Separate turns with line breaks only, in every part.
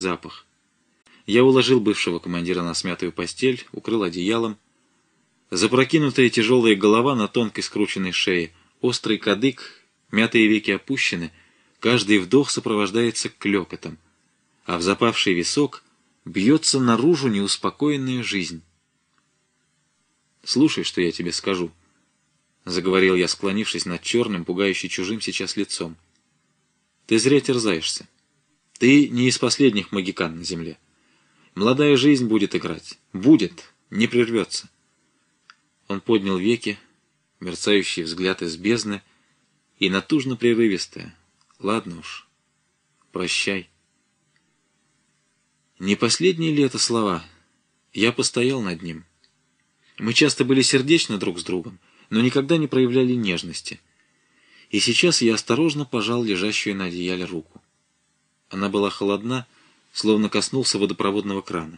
запах. Я уложил бывшего командира на смятую постель, укрыл одеялом. Запрокинутая тяжелая голова на тонкой скрученной шее, острый кадык, мятые веки опущены, каждый вдох сопровождается клёкотом, а в запавший висок бьется наружу неуспокоенная жизнь. «Слушай, что я тебе скажу», — заговорил я, склонившись над черным, пугающе чужим сейчас лицом. «Ты зря терзаешься. Ты не из последних могикан на земле. Молодая жизнь будет играть. Будет, не прервется». Он поднял веки, мерцающий взгляд из бездны, и натужно-прерывистое: «Ладно уж, прощай». Не последние ли это слова? Я постоял над ним. Мы часто были сердечны друг с другом, но никогда не проявляли нежности. И сейчас я осторожно пожал лежащую на одеяле руку. Она была холодна, словно коснулся водопроводного крана.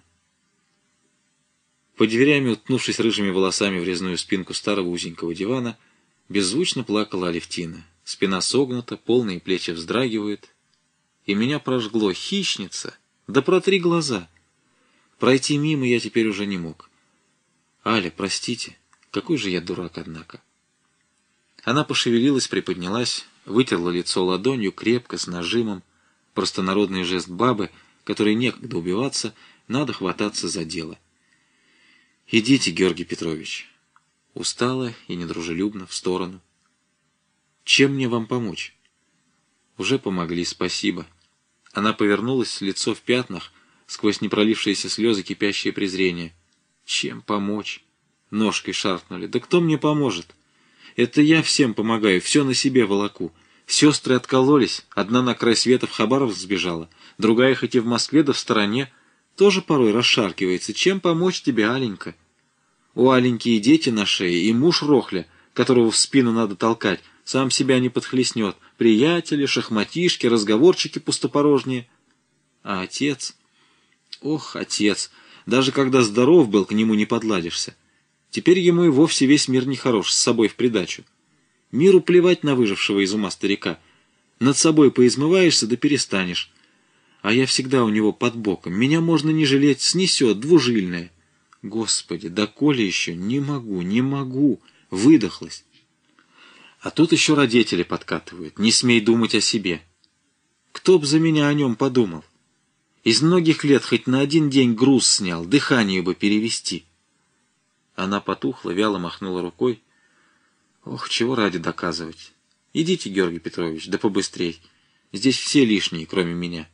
Под дверями, уткнувшись рыжими волосами в резную спинку старого узенького дивана, беззвучно плакала Алевтина. Спина согнута, полные плечи вздрагивают. И меня прожгло: хищница! Да протри глаза! Пройти мимо я теперь уже не мог. «Аля, простите, какой же я дурак, однако». Она пошевелилась, приподнялась, вытерла лицо ладонью, крепко, с нажимом. Простонародный жест бабы, которой некогда убиваться, надо хвататься за дело. «Идите, Георгий Петрович». Устала и недружелюбно, в сторону. «Чем мне вам помочь?» «Уже помогли, спасибо». Она повернулась, лицо в пятнах, сквозь непролившиеся слезы кипящее презрение. «Чем помочь?» Ножкой шаркнули. «Да кто мне поможет? Это я всем помогаю, все на себе волоку. Сестры откололись, одна на край света в Хабаровск сбежала, другая хоть и в Москве, да в стороне, тоже порой расшаркивается. Чем помочь тебе, Аленька? У Аленьки и дети на шее, и муж Рохля, которого в спину надо толкать, сам себя не подхлестнет. Приятели, шахматишки, разговорчики пустопорожние. А отец? Ох, отец! Даже когда здоров был, к нему не подладишься. Теперь ему и вовсе весь мир нехорош, с собой в придачу. Миру плевать на выжившего из ума старика. Над собой поизмываешься, да перестанешь. А я всегда у него под боком. Меня можно не жалеть, снесет, двужильная. Господи, да коли еще? Не могу. Выдохлась. А тут еще родители подкатывают. Не смей думать о себе. Кто б за меня о нем подумал? Из многих лет хоть на один день груз снял, дыхание бы перевести. Она потухла, вяло махнула рукой. Ох, чего ради доказывать. Идите, Георгий Петрович, да побыстрей. Здесь все лишние, кроме меня.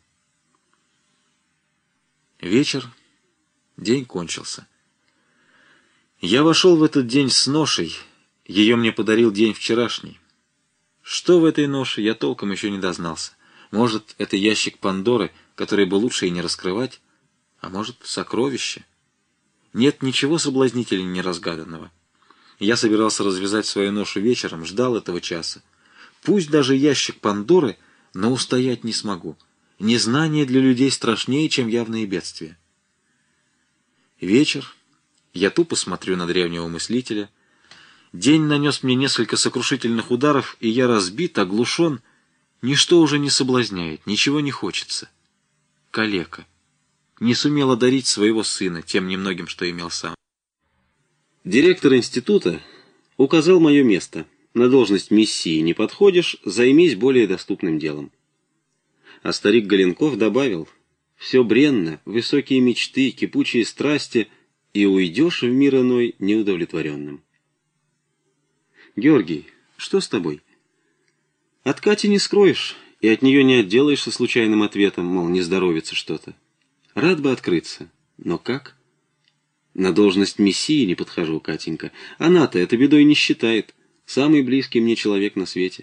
Вечер. День кончился. Я вошел в этот день с ношей. Ее мне подарил день вчерашний. Что в этой ноше, я толком еще не дознался. Может, это ящик Пандоры, который бы лучше и не раскрывать, а может, сокровище. Нет ничего соблазнителей неразгаданного. Я собирался развязать свою ношу вечером, ждал этого часа. Пусть даже ящик Пандоры, но устоять не смогу. Незнание для людей страшнее, чем явные бедствия. Вечер. Я тупо смотрю на древнего мыслителя. День нанес мне несколько сокрушительных ударов, и я разбит, оглушен. Ничто уже не соблазняет, ничего не хочется. Калека. Не сумел одарить своего сына тем немногим, что имел сам.
Директор института указал мое место. На должность мессии не подходишь, займись более доступным делом. А старик Галенков добавил: все бренно, высокие мечты, кипучие страсти, и уйдешь в мир иной неудовлетворенным. Георгий, что с тобой? От Кати не скроешь, и от нее не отделаешься случайным ответом, мол, не здоровится что-то. Рад бы открыться, но как? На должность мессии не подхожу, Катенька. Она-то это бедой не считает. Самый близкий мне человек на свете.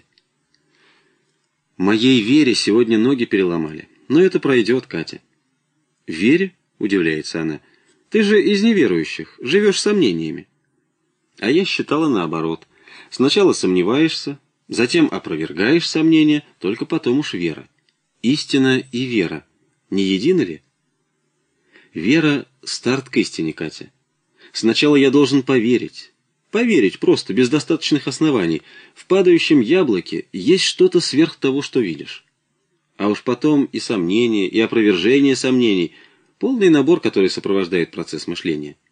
Моей Вере сегодня ноги переломали. Но это пройдет, Катя. Вере? Удивляется она. Ты же из неверующих, живешь сомнениями. А я считала наоборот. Сначала сомневаешься, затем опровергаешь сомнения, только потом уж вера. Истина и вера. Не едины ли? Вера — старт к истине, Катя. Сначала я должен поверить. Поверить просто, без достаточных оснований. В падающем яблоке есть что-то сверх того, что видишь. А уж потом и сомнения, и опровержение сомнений, полный набор, который сопровождает процесс мышления.